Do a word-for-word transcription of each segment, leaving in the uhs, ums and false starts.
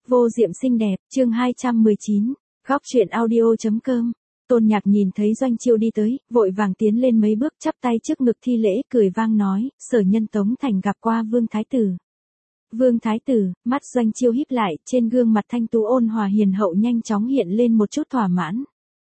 Vô diệm xinh đẹp, chương hai trăm mười chín, góc truyện audio.com. Tôn Nhạc nhìn thấy Doanh Chiêu đi tới, vội vàng tiến lên mấy bước chắp tay trước ngực thi lễ, cười vang nói, sở nhân Tống Thành gặp qua Vương Thái Tử. Vương Thái Tử, mắt Doanh Chiêu híp lại, trên gương mặt thanh tú ôn hòa hiền hậu nhanh chóng hiện lên một chút thỏa mãn.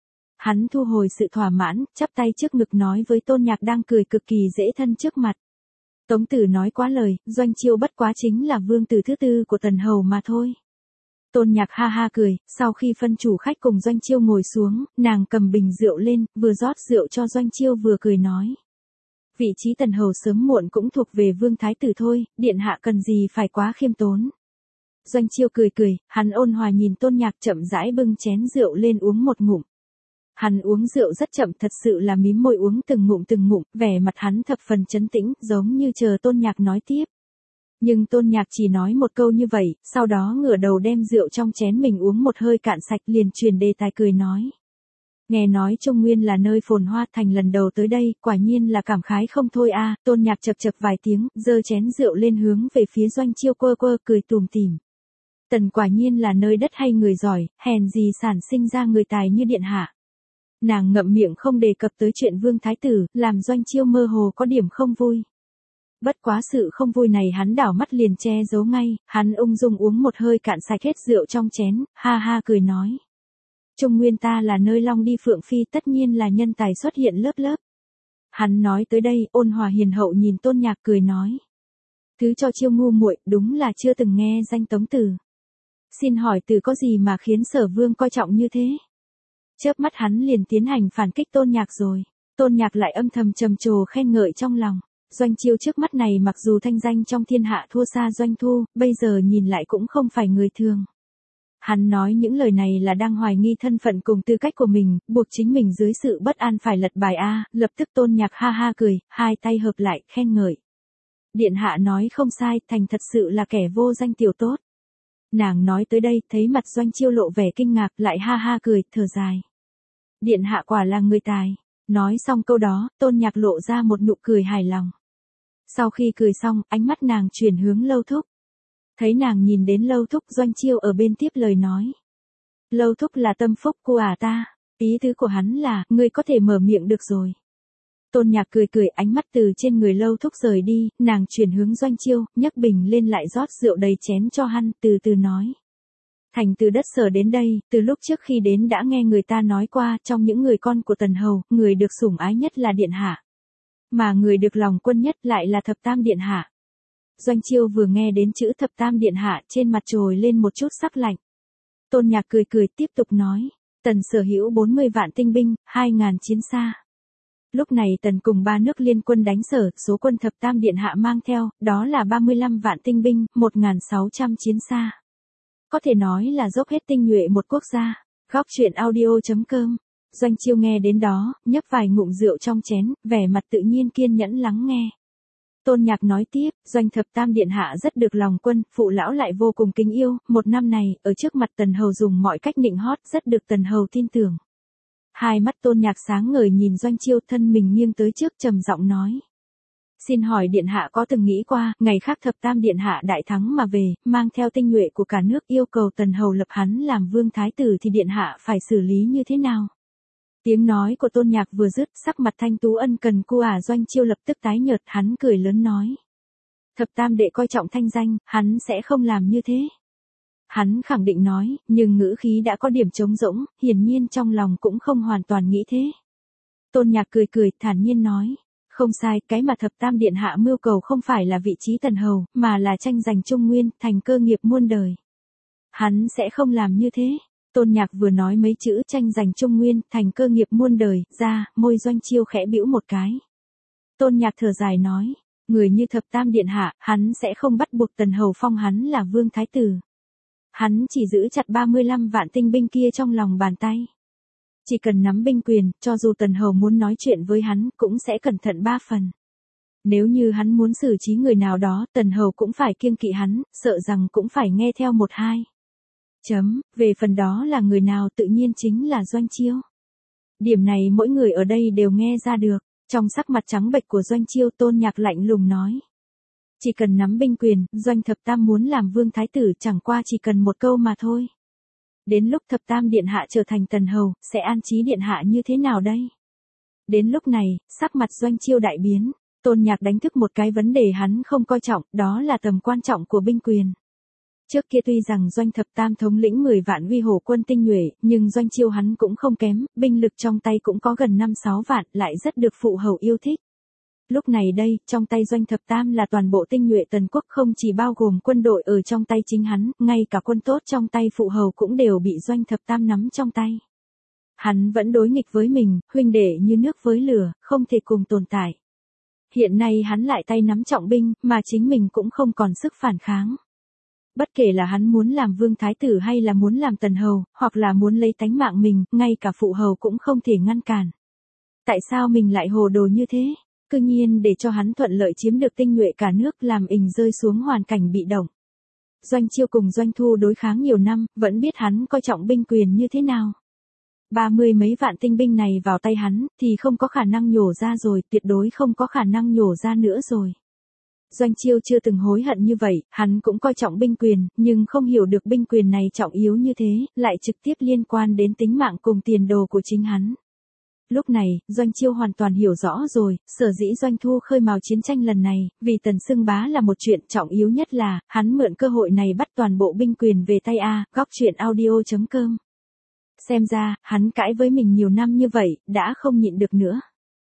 Hắn thu hồi sự thỏa mãn, chắp tay trước ngực nói với Tôn Nhạc đang cười cực kỳ dễ thân trước mặt. Tống Tử nói quá lời, Doanh Chiêu bất quá chính là vương tử thứ tư của Tần Hầu mà thôi. Tôn Nhạc ha ha cười, sau khi phân chủ khách cùng Doanh Chiêu ngồi xuống, nàng cầm bình rượu lên, vừa rót rượu cho Doanh Chiêu vừa cười nói. Vị trí Tần Hầu sớm muộn cũng thuộc về Vương Thái Tử thôi, điện hạ cần gì phải quá khiêm tốn. Doanh Chiêu cười cười, hắn ôn hòa nhìn Tôn Nhạc chậm rãi bưng chén rượu lên uống một ngụm. Hắn uống rượu rất chậm, thật sự là mím môi uống từng ngụm từng ngụm, vẻ mặt hắn thập phần trấn tĩnh, giống như chờ Tôn Nhạc nói tiếp. Nhưng Tôn Nhạc chỉ nói một câu như vậy, sau đó ngửa đầu đem rượu trong chén mình uống một hơi cạn sạch, liền truyền đề tài cười nói. Nghe nói Trung Nguyên là nơi phồn hoa, thành lần đầu tới đây, quả nhiên là cảm khái không thôi a. À. Tôn Nhạc chập chập vài tiếng, giơ chén rượu lên hướng về phía Doanh Chiêu quơ quơ cười tùm tìm. Tần quả nhiên là nơi đất hay người giỏi, hèn gì sản sinh ra người tài như điện hạ. Nàng ngậm miệng không đề cập tới chuyện Vương Thái Tử, làm Doanh Chiêu mơ hồ có điểm không vui. Bất quá sự không vui này hắn đảo mắt liền che giấu ngay, hắn ung dung uống một hơi cạn sạch hết rượu trong chén, ha ha cười nói. Trung Nguyên ta là nơi long đi phượng phi, tất nhiên là nhân tài xuất hiện lớp lớp. Hắn nói tới đây, ôn hòa hiền hậu nhìn Tôn Nhạc cười nói. Thứ cho Chiêu ngu muội, đúng là chưa từng nghe danh Tống Tử. Xin hỏi từ có gì mà khiến Sở Vương coi trọng như thế? Chớp mắt hắn liền tiến hành phản kích Tôn Nhạc rồi. Tôn Nhạc lại âm thầm trầm trồ khen ngợi trong lòng. Doanh Chiêu trước mắt này mặc dù thanh danh trong thiên hạ thua xa Doanh Thu, bây giờ nhìn lại cũng không phải người thường. Hắn nói những lời này là đang hoài nghi thân phận cùng tư cách của mình, buộc chính mình dưới sự bất an phải lật bài A, lập tức Tôn Nhạc ha ha cười, hai tay hợp lại, khen ngợi. Điện hạ nói không sai, thành thật sự là kẻ vô danh tiểu tốt. Nàng nói tới đây, thấy mặt Doanh Chiêu lộ vẻ kinh ngạc, lại ha ha cười, thở dài. Điện hạ quả là người tài. Nói xong câu đó, Tôn Nhạc lộ ra một nụ cười hài lòng. Sau khi cười xong, ánh mắt nàng chuyển hướng Lâu Thúc. Thấy nàng nhìn đến Lâu Thúc, Doanh Chiêu ở bên tiếp lời nói. Lâu Thúc là tâm phúc của ả ta. Ý tứ của hắn là, ngươi có thể mở miệng được rồi. Tôn Nhạc cười cười, ánh mắt từ trên người Lâu Thúc rời đi, nàng chuyển hướng Doanh Chiêu, nhấc bình lên lại rót rượu đầy chén cho hắn, từ từ nói. Thành từ đất Sở đến đây, từ lúc trước khi đến đã nghe người ta nói qua, trong những người con của Tần Hầu, người được sủng ái nhất là điện hạ. Mà người được lòng quân nhất lại là thập tam điện hạ. Doanh Chiêu vừa nghe đến chữ thập tam điện hạ, trên mặt trồi lên một chút sắc lạnh. Tôn Nhạc cười cười tiếp tục nói, Tần sở hữu bốn mươi vạn tinh binh, hai ngàn chiến xa. Lúc này Tần cùng ba nước liên quân đánh Sở, số quân thập tam điện hạ mang theo, đó là ba mươi lăm vạn tinh binh, một nghìn sáu trăm chiến xa. Có thể nói là dốc hết tinh nhuệ một quốc gia. Góc truyện audio.com. Doanh Chiêu nghe đến đó, nhấp vài ngụm rượu trong chén, vẻ mặt tự nhiên kiên nhẫn lắng nghe. Tôn Nhạc nói tiếp, Doanh thập tam điện hạ rất được lòng quân, phụ lão lại vô cùng kính yêu, một năm này, ở trước mặt Tần Hầu dùng mọi cách nịnh hót, rất được Tần Hầu tin tưởng. Hai mắt Tôn Nhạc sáng ngời nhìn Doanh Chiêu, thân mình nghiêng tới trước trầm giọng nói. Xin hỏi điện hạ có từng nghĩ qua, ngày khác thập tam điện hạ đại thắng mà về, mang theo tinh nhuệ của cả nước yêu cầu Tần Hầu lập hắn làm Vương Thái Tử thì điện hạ phải xử lý như thế nào? Tiếng nói của Tôn Nhạc vừa dứt, sắc mặt thanh tú ân cần cu ả Doanh Chiêu lập tức tái nhợt, hắn cười lớn nói. Thập tam đệ coi trọng thanh danh, hắn sẽ không làm như thế. Hắn khẳng định nói, nhưng ngữ khí đã có điểm trống rỗng, hiển nhiên trong lòng cũng không hoàn toàn nghĩ thế. Tôn Nhạc cười cười, thản nhiên nói. Không sai, cái mà thập tam điện hạ mưu cầu không phải là vị trí Tần Hầu, mà là tranh giành Trung Nguyên, thành cơ nghiệp muôn đời. Hắn sẽ không làm như thế. Tôn Nhạc vừa nói mấy chữ tranh giành Trung Nguyên, thành cơ nghiệp muôn đời, ra, môi Doanh Chiêu khẽ bĩu một cái. Tôn Nhạc thở dài nói, người như thập tam điện hạ, hắn sẽ không bắt buộc Tần Hầu phong hắn là Vương Thái Tử. Hắn chỉ giữ chặt ba mươi lăm vạn tinh binh kia trong lòng bàn tay. Chỉ cần nắm binh quyền, cho dù Tần Hầu muốn nói chuyện với hắn, cũng sẽ cẩn thận ba phần. Nếu như hắn muốn xử trí người nào đó, Tần Hầu cũng phải kiêng kỵ hắn, sợ rằng cũng phải nghe theo một hai. Chấm, về phần đó là người nào tự nhiên chính là Doanh Chiêu. Điểm này mỗi người ở đây đều nghe ra được, trong sắc mặt trắng bệch của Doanh Chiêu Tôn Nhạc lạnh lùng nói. Chỉ cần nắm binh quyền, Doanh Thập Tam muốn làm vương thái tử chẳng qua chỉ cần một câu mà thôi. Đến lúc Thập Tam điện hạ trở thành tần hầu, sẽ an trí điện hạ như thế nào đây? Đến lúc này, sắc mặt Doanh Chiêu đại biến, Tôn Nhạc đánh thức một cái vấn đề hắn không coi trọng, đó là tầm quan trọng của binh quyền. Trước kia tuy rằng Doanh Thập Tam thống lĩnh mười vạn uy hổ quân tinh nhuệ, nhưng Doanh Chiêu hắn cũng không kém, binh lực trong tay cũng có gần năm sáu vạn, lại rất được phụ hầu yêu thích. Lúc này đây, trong tay Doanh Thập Tam là toàn bộ tinh nhuệ tần quốc, không chỉ bao gồm quân đội ở trong tay chính hắn, ngay cả quân tốt trong tay phụ hầu cũng đều bị Doanh Thập Tam nắm trong tay. Hắn vẫn đối nghịch với mình, huynh đệ như nước với lửa, không thể cùng tồn tại. Hiện nay hắn lại tay nắm trọng binh, mà chính mình cũng không còn sức phản kháng. Bất kể là hắn muốn làm vương thái tử hay là muốn làm tần hầu, hoặc là muốn lấy tánh mạng mình, ngay cả phụ hầu cũng không thể ngăn cản. Tại sao mình lại hồ đồ như thế? Cứ nhiên để cho hắn thuận lợi chiếm được tinh nhuệ cả nước, làm ình rơi xuống hoàn cảnh bị động. Doanh Chiêu cùng Doanh Thu đối kháng nhiều năm, vẫn biết hắn coi trọng binh quyền như thế nào. Ba mươi mấy vạn tinh binh này vào tay hắn, thì không có khả năng nhổ ra rồi, tuyệt đối không có khả năng nhổ ra nữa rồi. Doanh Chiêu chưa từng hối hận như vậy, hắn cũng coi trọng binh quyền, nhưng không hiểu được binh quyền này trọng yếu như thế, lại trực tiếp liên quan đến tính mạng cùng tiền đồ của chính hắn. Lúc này, Doanh Chiêu hoàn toàn hiểu rõ rồi, sở dĩ Doanh Thu khơi mào chiến tranh lần này, vì Tần xưng bá là một chuyện, trọng yếu nhất là, hắn mượn cơ hội này bắt toàn bộ binh quyền về tay A, góc truyện audio chấm com. Xem ra, hắn cãi với mình nhiều năm như vậy, đã không nhịn được nữa.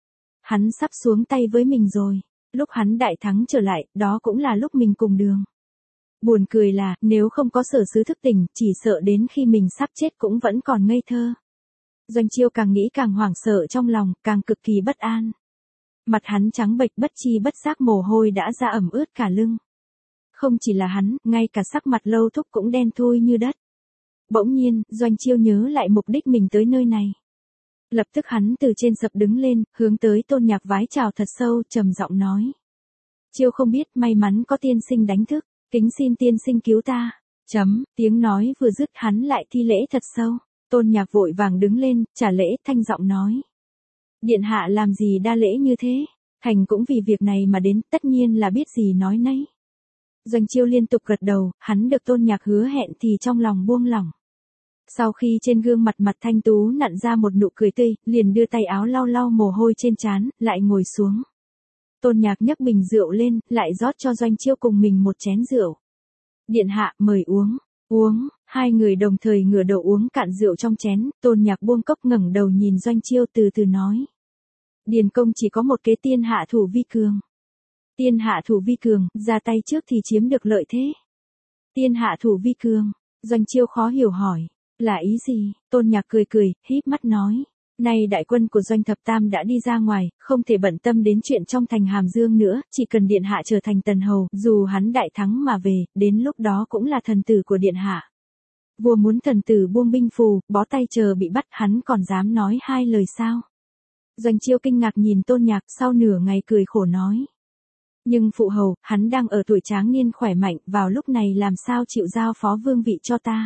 Hắn sắp xuống tay với mình rồi. Lúc hắn đại thắng trở lại, đó cũng là lúc mình cùng đường. Buồn cười là, nếu không có Sở Sứ thức tỉnh, chỉ sợ đến khi mình sắp chết cũng vẫn còn ngây thơ. Doanh Chiêu càng nghĩ càng hoảng sợ trong lòng, càng cực kỳ bất an. Mặt hắn trắng bệch, bất chi bất giác mồ hôi đã ra ẩm ướt cả lưng. Không chỉ là hắn, ngay cả sắc mặt Lâu Thúc cũng đen thui như đất. Bỗng nhiên, Doanh Chiêu nhớ lại mục đích mình tới nơi này. Lập tức hắn từ trên sập đứng lên, hướng tới Tôn Nhạc vái chào thật sâu, trầm giọng nói. Chiêu không biết, may mắn có tiên sinh đánh thức, kính xin tiên sinh cứu ta. Chấm, tiếng nói vừa dứt hắn lại thi lễ thật sâu. Tôn Nhạc vội vàng đứng lên, trả lễ, thanh giọng nói. Điện hạ làm gì đa lễ như thế? Thành cũng vì việc này mà đến, tất nhiên là biết gì nói nấy. Doanh Chiêu liên tục gật đầu, hắn được Tôn Nhạc hứa hẹn thì trong lòng buông lỏng. Sau khi trên gương mặt mặt thanh tú nặn ra một nụ cười tươi, liền đưa tay áo lau lau mồ hôi trên trán, lại ngồi xuống. Tôn Nhạc nhấc bình rượu lên, lại rót cho Doanh Chiêu cùng mình một chén rượu. Điện hạ, mời uống. Uống, hai người đồng thời ngửa đầu uống cạn rượu trong chén, Tôn Nhạc buông cốc ngẩng đầu nhìn Doanh Chiêu từ từ nói. Điền công chỉ có một kế tiên hạ thủ vi cường. Tiên hạ thủ vi cường, ra tay trước thì chiếm được lợi thế. Tiên hạ thủ vi cường, Doanh Chiêu khó hiểu hỏi. Là ý gì? Tôn Nhạc cười cười, híp mắt nói. Nay đại quân của Doanh Thập Tam đã đi ra ngoài, không thể bận tâm đến chuyện trong thành Hàm Dương nữa, chỉ cần điện hạ trở thành tần hầu, dù hắn đại thắng mà về, đến lúc đó cũng là thần tử của điện hạ. Vua muốn thần tử buông binh phù, bó tay chờ bị bắt, hắn còn dám nói hai lời sao? Doanh Chiêu kinh ngạc nhìn Tôn Nhạc, sau nửa ngày cười khổ nói. Nhưng phụ hầu, hắn đang ở tuổi tráng niên khỏe mạnh, vào lúc này làm sao chịu giao phó vương vị cho ta?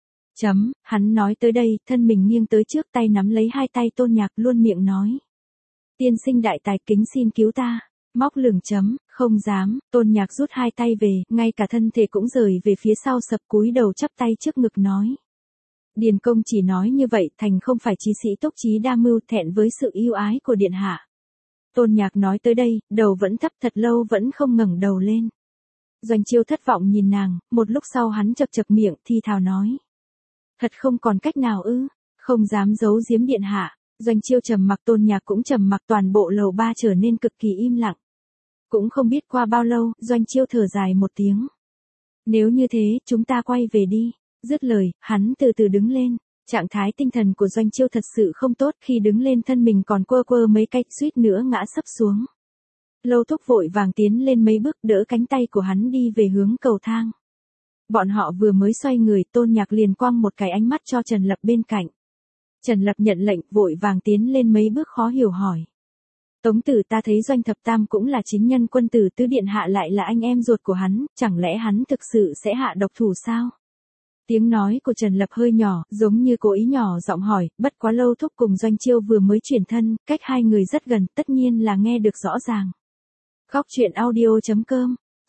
Chấm, hắn nói tới đây, thân mình nghiêng tới trước, tay nắm lấy hai tay Tôn Nhạc, luôn miệng nói. Tiên sinh đại tài, kính xin cứu ta. Móc lửng chấm, không dám. Tôn Nhạc rút hai tay về, ngay cả thân thể cũng rời về phía sau, sập cúi đầu chắp tay trước ngực nói. Điền công chỉ nói như vậy, thành không phải chí sĩ túc trí đa mưu, thẹn với sự yêu ái của điện hạ. Tôn Nhạc nói tới đây, đầu vẫn thấp, thật lâu vẫn không ngẩng đầu lên. Doanh Chiêu thất vọng nhìn nàng, một lúc sau hắn chật chật miệng, thi thào nói. Thật không còn cách nào ư? Không dám giấu giếm điện hạ. Doanh Chiêu trầm mặc, Tôn Nhạc cũng trầm mặc, toàn bộ lầu ba trở nên cực kỳ im lặng. Cũng không biết qua bao lâu, Doanh Chiêu thở dài một tiếng. Nếu như thế, chúng ta quay về đi. Dứt lời, hắn từ từ đứng lên. Trạng thái tinh thần của Doanh Chiêu thật sự không tốt, khi đứng lên thân mình còn quơ quơ mấy cách, suýt nữa ngã sấp xuống. Lâu Thúc vội vàng tiến lên mấy bước, đỡ cánh tay của hắn đi về hướng cầu thang. Bọn họ vừa mới xoay người, Tôn Nhạc liền quăng một cái ánh mắt cho Trần Lập bên cạnh. Trần Lập nhận lệnh, vội vàng tiến lên mấy bước, khó hiểu hỏi. Tống tử, ta thấy Doanh Thập Tam cũng là chính nhân quân tử, tứ điện hạ lại là anh em ruột của hắn, chẳng lẽ hắn thực sự sẽ hạ độc thủ sao? Tiếng nói của Trần Lập hơi nhỏ, giống như cố ý nhỏ giọng hỏi, bất quá Lâu Thúc cùng Doanh Chiêu vừa mới chuyển thân, cách hai người rất gần, tất nhiên là nghe được rõ ràng. Góc truyện audio chấm com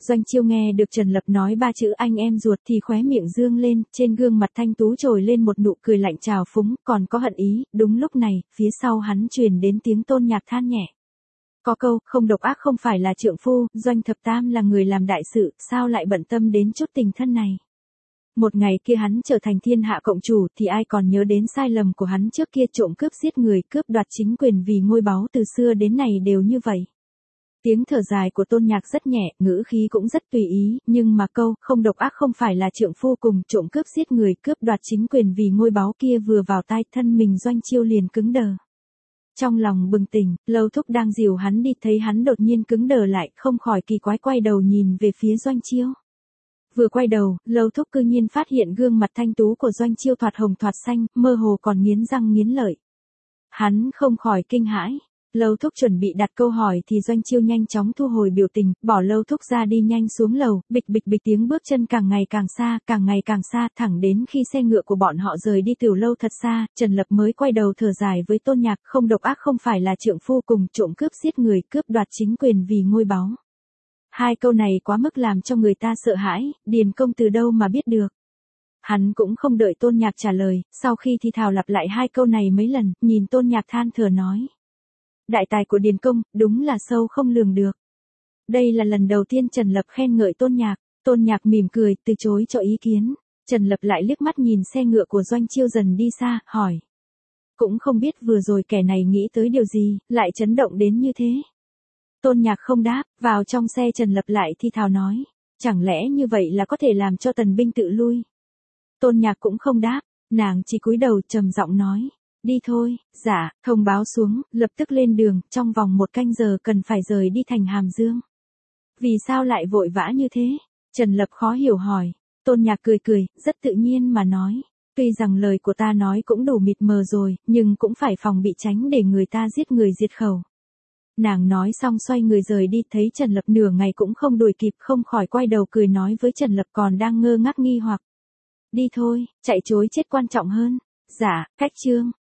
Doanh Chiêu nghe được Trần Lập nói ba chữ anh em ruột thì khóe miệng dương lên, trên gương mặt thanh tú trồi lên một nụ cười lạnh trào phúng, còn có hận ý. Đúng lúc này, phía sau hắn truyền đến tiếng Tôn Nhạc than nhẹ. Có câu, không độc ác không phải là trượng phu, Doanh Thập Tam là người làm đại sự, sao lại bận tâm đến chút tình thân này. Một ngày kia hắn trở thành thiên hạ cộng chủ thì ai còn nhớ đến sai lầm của hắn trước kia, trộm cướp giết người, cướp đoạt chính quyền vì ngôi báu, từ xưa đến nay đều như vậy. Tiếng thở dài của Tôn Nhạc rất nhẹ, ngữ khí cũng rất tùy ý, nhưng mà câu, không độc ác không phải là trượng phu cùng trộm cướp giết người, cướp đoạt chính quyền vì ngôi báu kia vừa vào tai, thân mình Doanh Chiêu liền cứng đờ. Trong lòng bừng tỉnh, Lâu Thúc đang dìu hắn đi, thấy hắn đột nhiên cứng đờ lại, không khỏi kỳ quái quay đầu nhìn về phía Doanh Chiêu. Vừa quay đầu, Lâu Thúc cư nhiên phát hiện gương mặt thanh tú của Doanh Chiêu thoạt hồng thoạt xanh, mơ hồ còn nghiến răng nghiến lợi. Hắn không khỏi kinh hãi. Lâu Thúc chuẩn bị đặt câu hỏi thì Doanh Chiêu nhanh chóng thu hồi biểu tình, bỏ Lâu Thúc ra đi nhanh xuống lầu, bịch bịch bịch tiếng bước chân càng ngày càng xa, càng ngày càng xa, thẳng đến khi xe ngựa của bọn họ rời đi từ lâu thật xa, Trần Lập mới quay đầu thở dài với Tôn Nhạc, không độc ác không phải là trượng phu cùng trộm cướp giết người, cướp đoạt chính quyền vì ngôi báu. Hai câu này quá mức làm cho người ta sợ hãi, Điền Công từ đâu mà biết được. Hắn cũng không đợi Tôn Nhạc trả lời, sau khi thì thào lặp lại hai câu này mấy lần, nhìn Tôn Nhạc than thở nói. Đại tài của Điền Công, đúng là sâu không lường được. Đây là lần đầu tiên Trần Lập khen ngợi Tôn Nhạc, Tôn Nhạc mỉm cười, từ chối cho ý kiến. Trần Lập lại liếc mắt nhìn xe ngựa của Doanh Chiêu dần đi xa, hỏi. Cũng không biết vừa rồi kẻ này nghĩ tới điều gì, lại chấn động đến như thế. Tôn Nhạc không đáp, vào trong xe Trần Lập lại thi thào nói. Chẳng lẽ như vậy là có thể làm cho tần binh tự lui? Tôn Nhạc cũng không đáp, nàng chỉ cúi đầu trầm giọng nói. Đi thôi, dạ, thông báo xuống, lập tức lên đường, trong vòng một canh giờ cần phải rời đi thành Hàm Dương. Vì sao lại vội vã như thế? Trần Lập khó hiểu hỏi. Tôn Nhạc cười cười, rất tự nhiên mà nói. Tuy rằng lời của ta nói cũng đủ mịt mờ rồi, nhưng cũng phải phòng bị tránh để người ta giết người diệt khẩu. Nàng nói xong xoay người rời đi, thấy Trần Lập nửa ngày cũng không đuổi kịp, không khỏi quay đầu cười nói với Trần Lập còn đang ngơ ngác nghi hoặc. Đi thôi, chạy chối chết quan trọng hơn. Dạ, cách chương.